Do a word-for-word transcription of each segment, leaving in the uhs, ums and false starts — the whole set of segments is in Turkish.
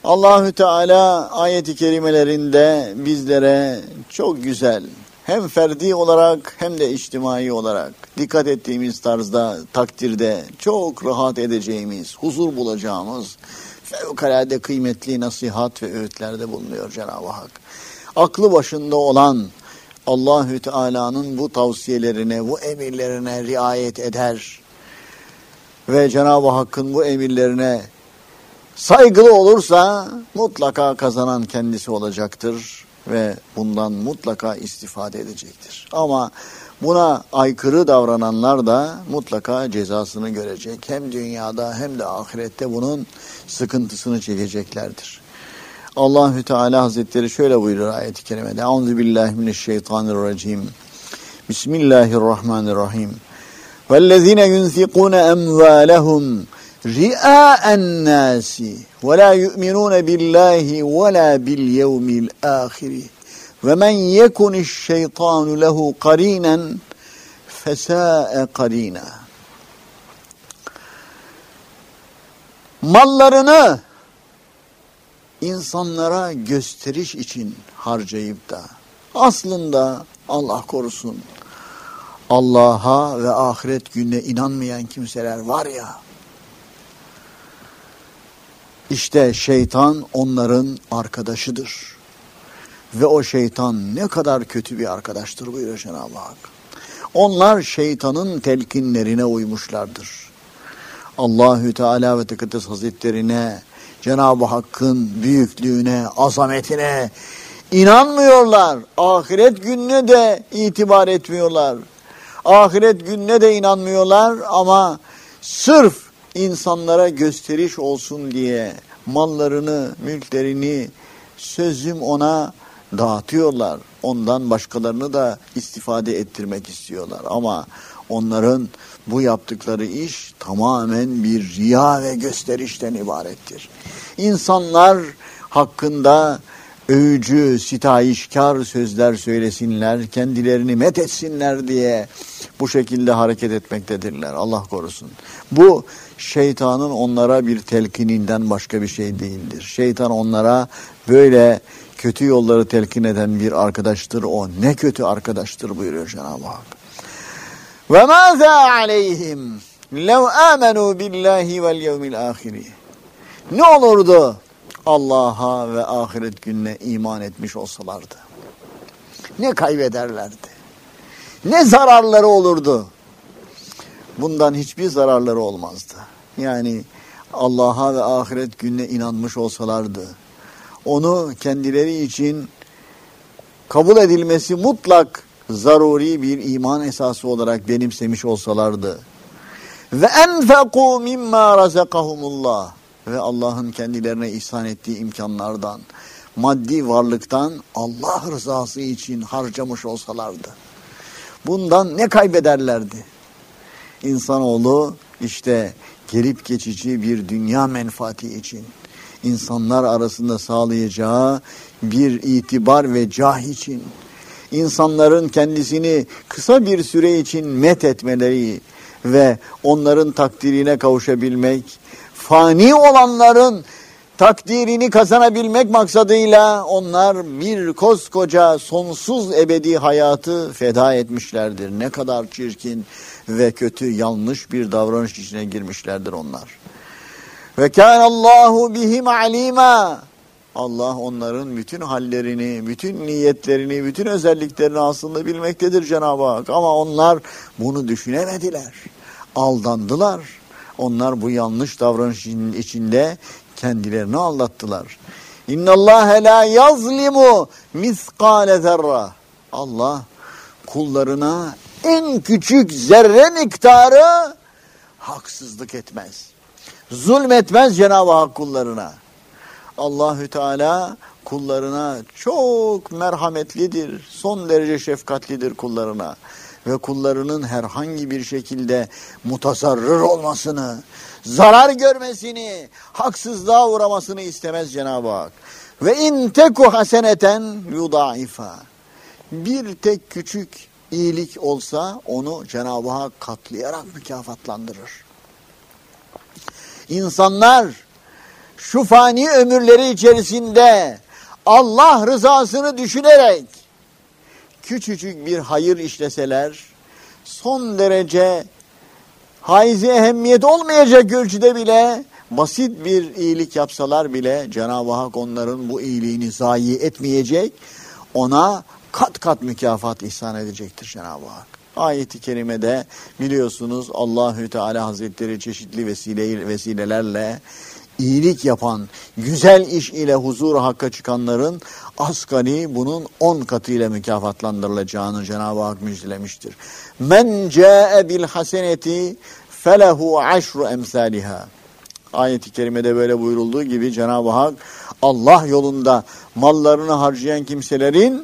Allahü Teala ayet-i kerimelerinde bizlere çok güzel, hem ferdi olarak hem de içtimai olarak dikkat ettiğimiz tarzda, takdirde çok rahat edeceğimiz, huzur bulacağımız fevkalade kıymetli nasihat ve öğütlerde bulunuyor Cenab-ı Hak. Aklı başında olan Allahü Teala'nın bu tavsiyelerine, bu emirlerine riayet eder ve Cenab-ı Hakk'ın bu emirlerine saygılı olursa mutlaka kazanan kendisi olacaktır ve bundan mutlaka istifade edecektir. Ama buna aykırı davrananlar da mutlaka cezasını görecek. Hem dünyada hem de ahirette bunun sıkıntısını çekeceklerdir. Allahü Teala Hazretleri şöyle buyurur ayet-i kerimede. Euzubillahimineşşeytanirracim. Bismillahirrahmanirrahim. وَالَّذ۪ينَ يُنْفِقُونَ اَمْوَالَهُمْ رِئَاءَ النَّاسِ وَلَا يُؤْمِنُونَ بِاللّٰهِ وَلَا بِالْيَوْمِ الْآخِرِ وَمَنْ يَكُنِ الشَّيْطَانُ لَهُ قَر۪ينًا فَسَاءَ قَر۪ينًا. Mallarını insanlara gösteriş için harcayıp da aslında Allah korusun Allah'a ve ahiret gününe inanmayan kimseler var ya, işte şeytan onların arkadaşıdır. Ve o şeytan ne kadar kötü bir arkadaştır buyuruyor Cenab-ı Hak. Onlar şeytanın telkinlerine uymuşlardır. Allahü Teala ve Tekaddes Hazretlerine, Cenab-ı Hakk'ın büyüklüğüne, azametine inanmıyorlar. Ahiret gününe de itibar etmiyorlar. Ahiret gününe de inanmıyorlar ama sırf insanlara gösteriş olsun diye mallarını, mülklerini sözüm ona dağıtıyorlar. Ondan başkalarını da istifade ettirmek istiyorlar. Ama onların bu yaptıkları iş tamamen bir riya ve gösterişten ibarettir. İnsanlar hakkında övücü, sitayişkar sözler söylesinler, kendilerini methetsinler diye bu şekilde hareket etmektedirler. Allah korusun. Bu şeytanın onlara bir telkininden başka bir şey değildir. Şeytan onlara böyle kötü yolları telkin eden bir arkadaştır. O ne kötü arkadaştır buyuruyor Cenab-ı Hak. Ve mâzâ aleyhim lev âmenû billâhi vel yevmil âhiri. Ne olurdu Allah'a ve ahiret gününe iman etmiş olsalardı? Ne kaybederlerdi? Ne zararları olurdu? Bundan hiçbir zararları olmazdı. Yani Allah'a ve ahiret gününe inanmış olsalardı, onu kendileri için kabul edilmesi mutlak zaruri bir iman esası olarak benimsemiş olsalardı ve enfekû mimmâ razakahumullah, ve Allah'ın kendilerine ihsan ettiği imkanlardan, maddi varlıktan Allah rızası için harcamış olsalardı, bundan ne kaybederlerdi? İnsanoğlu işte gelip geçici bir dünya menfaati için, insanlar arasında sağlayacağı bir itibar ve cah için, insanların kendisini kısa bir süre için met etmeleri ve onların takdirine kavuşabilmek, fani olanların takdirini kazanabilmek maksadıyla onlar bir koskoca sonsuz ebedi hayatı feda etmişlerdir. Ne kadar çirkin ve kötü, yanlış bir davranış içine girmişlerdir onlar. Ve kânallâhu bihim alîmâ. Allah onların bütün hallerini, bütün niyetlerini, bütün özelliklerini aslında bilmektedir Cenab-ı Hak. Ama onlar bunu düşünemediler, aldandılar. Onlar bu yanlış davranış içinde kendilerini aldattılar. İnnallâhe lâ yazlimu miskâle zerra. Allah kullarına en küçük zerre miktarı haksızlık etmez. Zulmetmez Cenab-ı Hak kullarına. Allahü Teala kullarına çok merhametlidir. Son derece şefkatlidir kullarına. Ve kullarının herhangi bir şekilde mutasarrır olmasını, zarar görmesini, haksızlığa uğramasını istemez Cenab-ı Hak. Ve in teku haseneten yudaifa. Bir tek küçük iyilik olsa onu Cenab-ı Hak katlayarak mükafatlandırır. İnsanlar şu fani ömürleri içerisinde Allah rızasını düşünerek küçücük bir hayır işleseler, son derece haizi ehemmiyet olmayacak ölçüde bile basit bir iyilik yapsalar bile Cenab-ı Hak onların bu iyiliğini zayi etmeyecek, ona kat kat mükafat ihsan edecektir Cenab-ı Hak. Ayet-i kerimede biliyorsunuz Allahü Teala Hazretleri çeşitli vesile, vesilelerle iyilik yapan, güzel iş ile huzur-u hakka çıkanların asgari bunun on katıyla mükafatlandırılacağını Cenab-ı Hak müjdelemiştir. Men ca'e bil haseneti felehu aşru emsaliha. Ayet-i kerimede böyle buyurulduğu gibi Cenab-ı Hak Allah yolunda mallarını harcayan kimselerin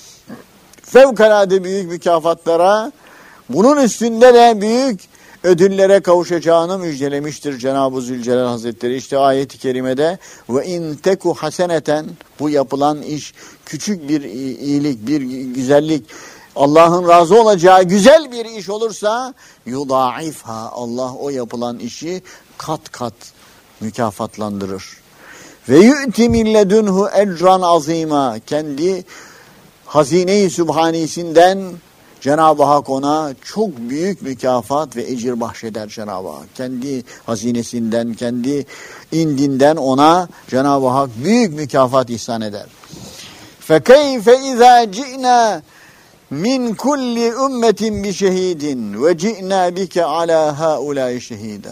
fevkalade büyük mükafatlara, bunun üstünde de büyük ödüllere kavuşacağını müjdelemiştir Cenab-ı Zülcelal Hazretleri. İşte ayet-i kerimede ve in teku haseneten, bu yapılan iş küçük bir iyilik, bir güzellik, Allah'ın razı olacağı güzel bir iş olursa yudaifha, Allah o yapılan işi kat kat mükafatlandırır. Ve yu'ti min ledunhu ecran azima, kendi hazine-i sübhanisinden Cenab-ı Hak ona çok büyük mükafat ve ecir bahşeder Cenab-ı Hak. Kendi hazinesinden, kendi indinden ona Cenab-ı Hak büyük mükafat ihsan eder. فَكَيْفَ اِذَا جِئْنَا min kulli ümmetin bi şehidin ve ci'na bike ala haulâi şehîdâ.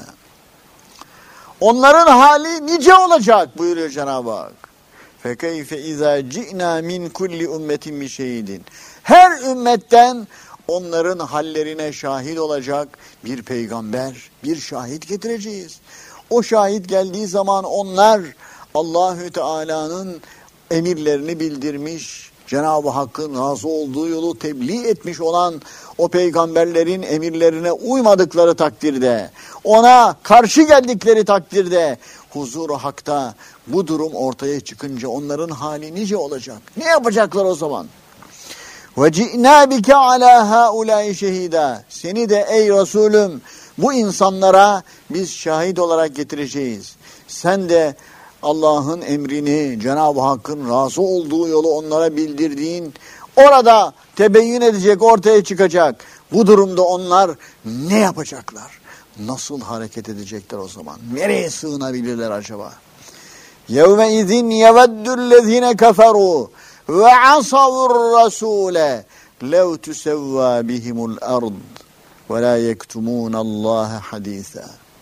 Onların hali nice olacak buyuruyor Cenab-ı Hak. Fekeyfe izâ ci'nâ min kulli ümmetin bi şehidin. Her ümmetten onların hallerine şahit olacak bir peygamber, bir şahit getireceğiz. O şahit geldiği zaman onlar Allahü Teala'nın emirlerini bildirmiş, Cenab-ı Hakk'ın razı olduğu yolu tebliğ etmiş olan o peygamberlerin emirlerine uymadıkları takdirde, ona karşı geldikleri takdirde, huzur-u hakta bu durum ortaya çıkınca onların hali nice olacak? Ne yapacaklar o zaman? وَجِئْنَا بِكَ عَلَى هَؤُلَاءِ شَهِيدًا. Seni de ey Resulüm bu insanlara biz şahit olarak getireceğiz. Sen de Allah'ın emrini, Cenab-ı Hakk'ın razı olduğu yolu onlara bildirdiğin, orada tebeyyün edecek, ortaya çıkacak. Bu durumda onlar ne yapacaklar? Nasıl hareket edecekler o zaman? Nereye sığınabilirler acaba? يَوْمَئِذٍ يَوَدُّ الَّذ۪ينَ كَفَرُوا وَعَصَوُوا الرَّسُولَ لَوْ تُسَوَّى بِهِمُ الْأَرْضِ وَلَا يَكْتُمُونَ اللّٰهَ حَد۪يثًا.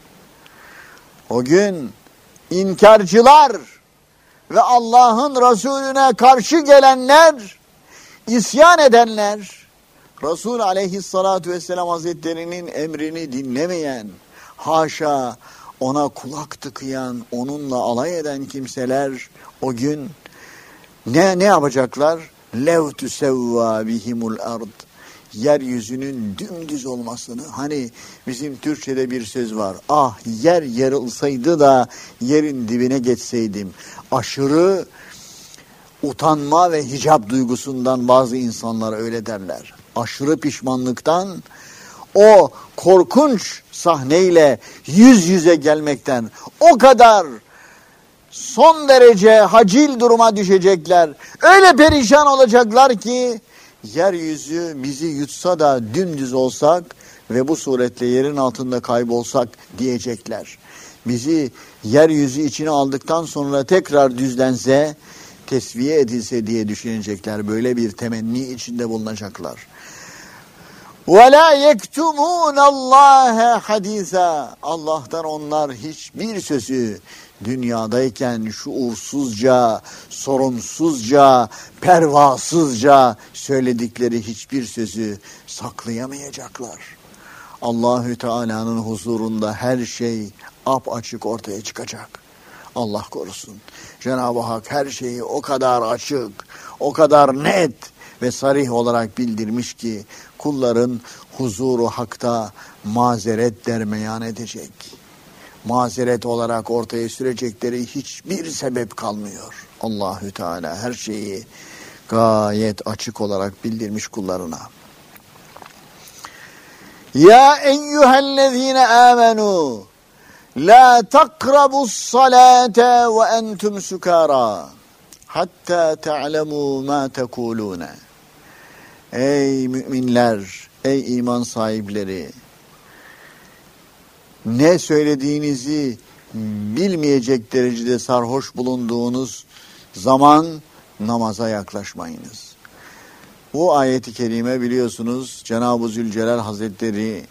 O gün İnkarcılar ve Allah'ın Resulüne karşı gelenler, isyan edenler, Resul aleyhissalatu vesselam Hazretleri'nin emrini dinlemeyen, haşa ona kulak tıkayan, onunla alay eden kimseler o gün ne ne yapacaklar? Lev tusevva bihimul ard. Yeryüzünün dümdüz olmasını, hani bizim Türkçe'de bir söz var. Ah yer yarılsaydı da yerin dibine geçseydim. Aşırı utanma ve hicap duygusundan bazı insanlar öyle derler. Aşırı pişmanlıktan, o korkunç sahneyle yüz yüze gelmekten o kadar son derece hacil duruma düşecekler. Öyle perişan olacaklar ki yeryüzü bizi yutsa da dümdüz olsak ve bu suretle yerin altında kaybolsak diyecekler. Bizi yeryüzü içine aldıktan sonra tekrar düzlense, tesviye edilse diye düşünecekler. Böyle bir temenni içinde bulunacaklar. وَلَا يَكْتُمُونَ اللّٰهَ حَد۪يثًا. Allah'tan onlar hiçbir sözü dünyadayken şuursuzca, sorumsuzca, pervasızca söyledikleri hiçbir sözü saklayamayacaklar. Allahü Teala'nın huzurunda her şey apaçık ortaya çıkacak. Allah korusun. Cenab-ı Hak her şeyi o kadar açık, o kadar net ve sarih olarak bildirmiş ki kulların huzuru hakta mazeret dermeyan edecek. Mazeret olarak ortaya sürecekleri hiçbir sebep kalmıyor. Allahü Teala her şeyi gayet açık olarak bildirmiş kullarına. Ya eyyühellezine amenu, La takrabus salate ve entum sukara hatta ta'lemu ma tekulune. Ey müminler, ey iman sahipleri, ne söylediğinizi bilmeyecek derecede sarhoş bulunduğunuz zaman namaza yaklaşmayınız. Bu ayeti kerime biliyorsunuz Cenab-ı Zülcelal Hazretleri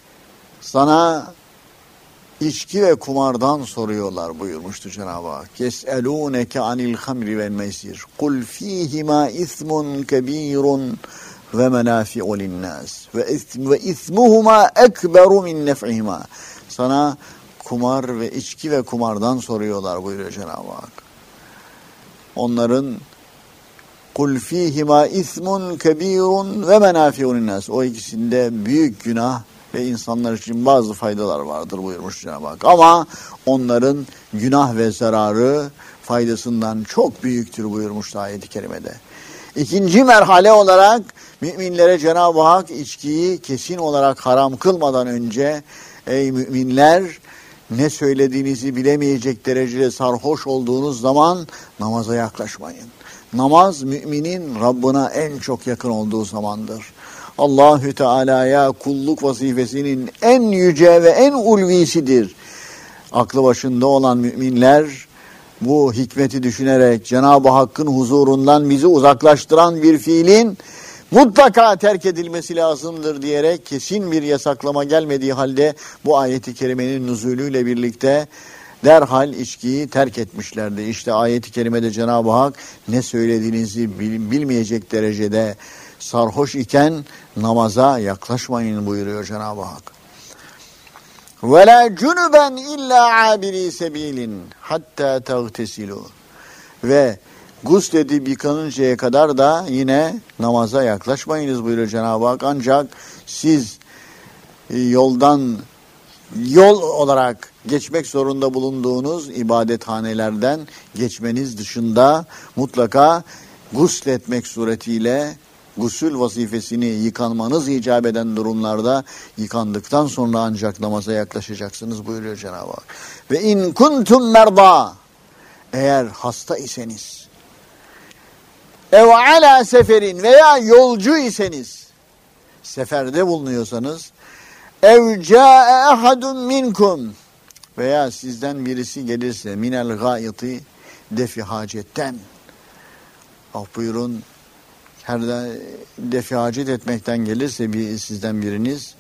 sana içki ve kumardan soruyorlar buyurmuştu Cenab-ı Hak. Yes'elûneke anil hamri vel meysir. Kul fîhimâ ismun kebîrun ve menâfi'u linnâs. Ve ismuhuma ekberu min nef'ihima. Sana kumar ve içki ve kumardan soruyorlar buyuruyor Cenab-ı Hak. Onların kul fîhimâ ismun kebîrun ve menâfi'u linnâs. O ikisinde büyük günah ve insanlar için bazı faydalar vardır buyurmuş Cenab-ı Hak. Ama onların günah ve zararı faydasından çok büyüktür buyurmuş ayet-i kerimede. İkinci merhale olarak müminlere Cenab-ı Hak içkiyi kesin olarak haram kılmadan önce ey müminler ne söylediğinizi bilemeyecek derecede sarhoş olduğunuz zaman namaza yaklaşmayın. Namaz müminin Rabbına en çok yakın olduğu zamandır. Allahü Teala'ya kulluk vazifesinin en yüce ve en ulvisidir. Aklı başında olan müminler bu hikmeti düşünerek Cenab-ı Hakk'ın huzurundan bizi uzaklaştıran bir fiilin mutlaka terk edilmesi lazımdır diyerek kesin bir yasaklama gelmediği halde bu ayeti kerimenin nüzulüyle birlikte derhal içkiyi terk etmişlerdi. İşte ayeti kerimede Cenab-ı Hak ne söylediğinizi bilmeyecek derecede sarhoş iken namaza yaklaşmayın buyuruyor Cenab-ı Hak. وَلَا جُنُبًا اِلَّا عَابِرِي سَب۪يلٍ حَتَّى تَغْتَسِلُوا. Ve gusledip yıkanıncaya kadar da yine namaza yaklaşmayınız buyuruyor Cenab-ı Hak. Ancak siz yoldan yol olarak geçmek zorunda bulunduğunuz ibadethanelerden geçmeniz dışında mutlaka gusletmek suretiyle gusül vazifesini yıkanmanız icap eden durumlarda yıkandıktan sonra ancak namaza yaklaşacaksınız buyuruyor Cenab-ı Hak. Ve in kuntum merda, eğer hasta iseniz, ev ala seferin veya yolcu iseniz, seferde bulunuyorsanız, ev ca'e ahadun minkum, veya sizden birisi gelirse minel gâyiti, defi hacetten, ah buyurun, her de defi hacet etmekten gelirse bir sizden biriniz,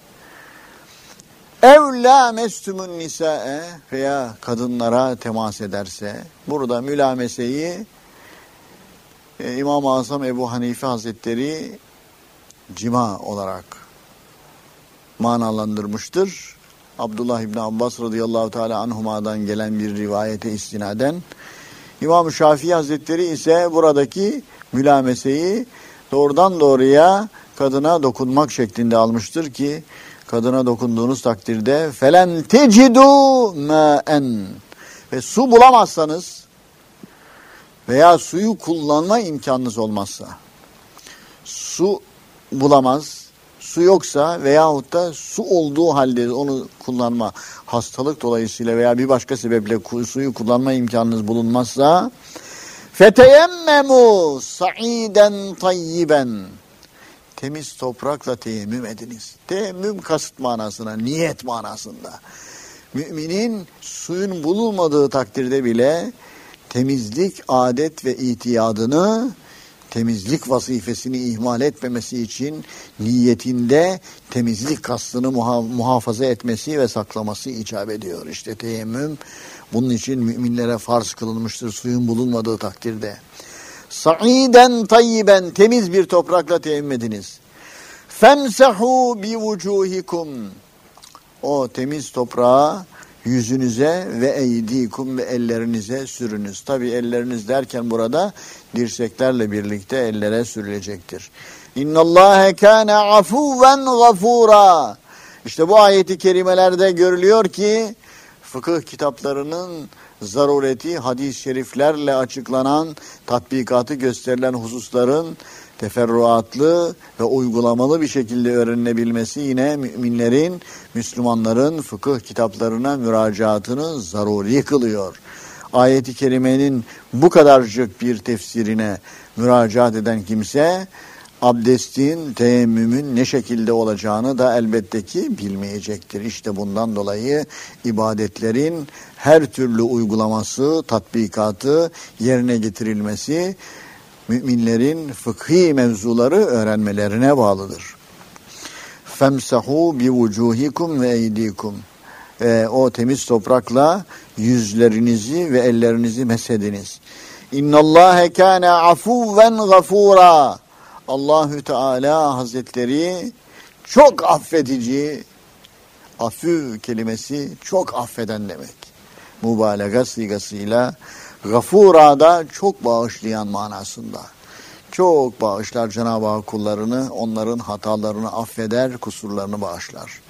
ev la mestumun nisa'e, veya kadınlara temas ederse, burada mülameseyi e, İmam-ı Azam Ebu Hanife Hazretleri cima olarak manalandırmıştır. Abdullah İbni Abbas radıyallahu teala anhuma'dan gelen bir rivayete istinaden. İmam-ı Şafii Hazretleri ise buradaki mülameseyi doğrudan doğruya kadına dokunmak şeklinde almıştır ki kadına dokunduğunuz takdirde felen tecidu ma'en, ve su bulamazsanız veya suyu kullanma imkanınız olmazsa, su bulamaz, su yoksa veyahut da su olduğu halde onu kullanma, hastalık dolayısıyla veya bir başka sebeple suyu kullanma imkanınız bulunmazsa, feteyemmemu sa'iden tayyiben, temiz toprakla teyemmüm ediniz. Teyemmüm kasıt manasına, niyet manasında. Müminin suyun bulunmadığı takdirde bile temizlik adet ve itiyadını, temizlik vazifesini ihmal etmemesi için niyetinde temizlik kastını muha- muhafaza etmesi ve saklaması icap ediyor. İşte teyemmüm bunun için müminlere farz kılınmıştır suyun bulunmadığı takdirde. Sa'iden tayyiben, temiz bir toprakla teyemmüm ediniz. Femsehu bi vucuhikum, o temiz toprağa yüzünüze ve eydikum, ve ellerinize sürünüz. Tabi elleriniz derken burada dirseklerle birlikte ellere sürülecektir. İnnallâhe kâne afûven gafûrâ. İşte bu ayeti kerimelerde görülüyor ki fıkıh kitaplarının zarureti, hadis-i şeriflerle açıklanan, tatbikatı gösterilen hususların teferruatlı ve uygulamalı bir şekilde öğrenilebilmesi yine müminlerin, Müslümanların fıkıh kitaplarına müracaatını zaruri kılıyor. Ayet-i kerimenin bu kadarcık bir tefsirine müracaat eden kimse, abdestin, teyemmümün ne şekilde olacağını da elbette ki bilmeyecektir. İşte bundan dolayı ibadetlerin her türlü uygulaması, tatbikatı, yerine getirilmesi, müminlerin fıkhi mevzuları öğrenmelerine bağlıdır. Femsahu bi vucuhikum ve eydikum. E, o temiz toprakla yüzlerinizi ve ellerinizi mesediniz. İnnallâhe kâne afuvven gafûrâ. Allahü Teala Hazretleri çok affedici, afü kelimesi çok affeden demek. Mübalağa sigasıyla gafura da çok bağışlayan manasında. Çok bağışlar Cenab-ı Hak kullarını, onların hatalarını affeder, kusurlarını bağışlar.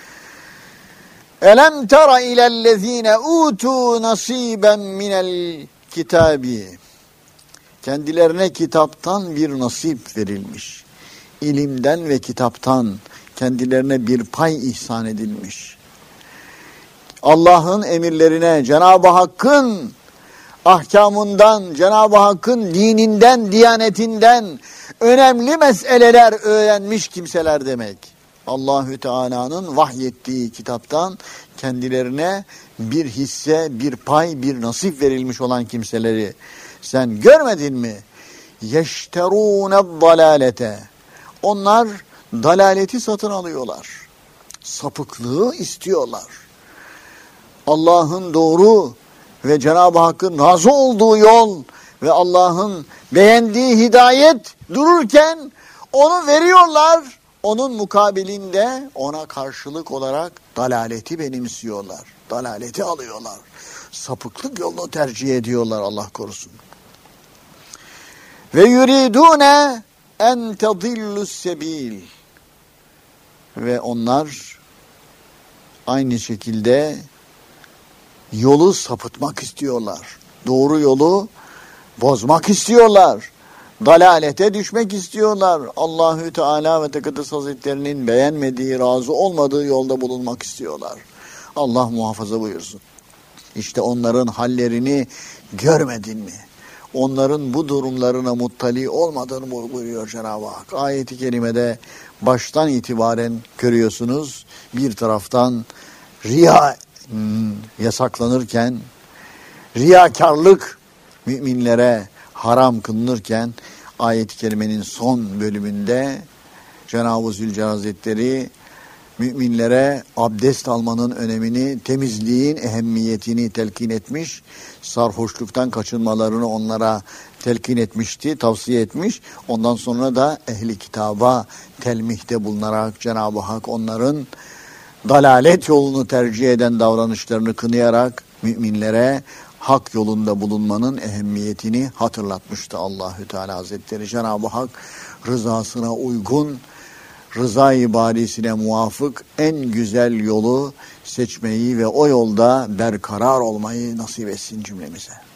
Elem tera ilellezine utu nasiben minel kitabi. Kendilerine kitaptan bir nasip verilmiş. İlimden ve kitaptan kendilerine bir pay ihsan edilmiş. Allah'ın emirlerine, Cenab-ı Hakk'ın ahkamından, Cenab-ı Hakk'ın dininden, diyanetinden önemli meseleler öğrenmiş kimseler demek. Allahü Teala'nın vahyettiği kitaptan kendilerine bir hisse, bir pay, bir nasip verilmiş olan kimseleri sen görmedin mi? Yeşterûne dalâlete. Onlar dalaleti satın alıyorlar. Sapıklığı istiyorlar. Allah'ın doğru ve Cenab-ı Hakk'ın razı olduğu yol ve Allah'ın beğendiği hidayet dururken onu veriyorlar. Onun mukabilinde ona karşılık olarak dalaleti benimsiyorlar. Dalaleti alıyorlar. Sapıklık yolunu tercih ediyorlar, Allah korusun. Ve yuridune en tadillus sebil. Ve onlar aynı şekilde yolu sapıtmak istiyorlar. Doğru yolu bozmak istiyorlar. Dalalete düşmek istiyorlar. Allahü Teala ve Tekaddes Hazretlerinin beğenmediği, razı olmadığı yolda bulunmak istiyorlar. Allah muhafaza buyursun. İşte onların hallerini görmedin mi? Onların bu durumlarına muttali olmadığını buyuruyor Cenab-ı Hak. Ayet-i kerimede baştan itibaren görüyorsunuz. Bir taraftan riya yasaklanırken, riyakarlık müminlere haram kılınırken, ayet-i kerimenin son bölümünde Cenab-ı Zülcelal Hazretleri müminlere abdest almanın önemini, temizliğin ehemmiyetini telkin etmiş, sarhoşluktan kaçınmalarını onlara telkin etmişti, tavsiye etmiş. Ondan sonra da ehli kitaba telmihte bulunarak Cenab-ı Hak onların dalalet yolunu tercih eden davranışlarını kınayarak müminlere hak yolunda bulunmanın ehemmiyetini hatırlatmıştı Allahü Teala Hazretleri. Cenab-ı Hak rızasına uygun, rıza-i barisine muvafık en güzel yolu seçmeyi ve o yolda berkarar olmayı nasip etsin cümlemize.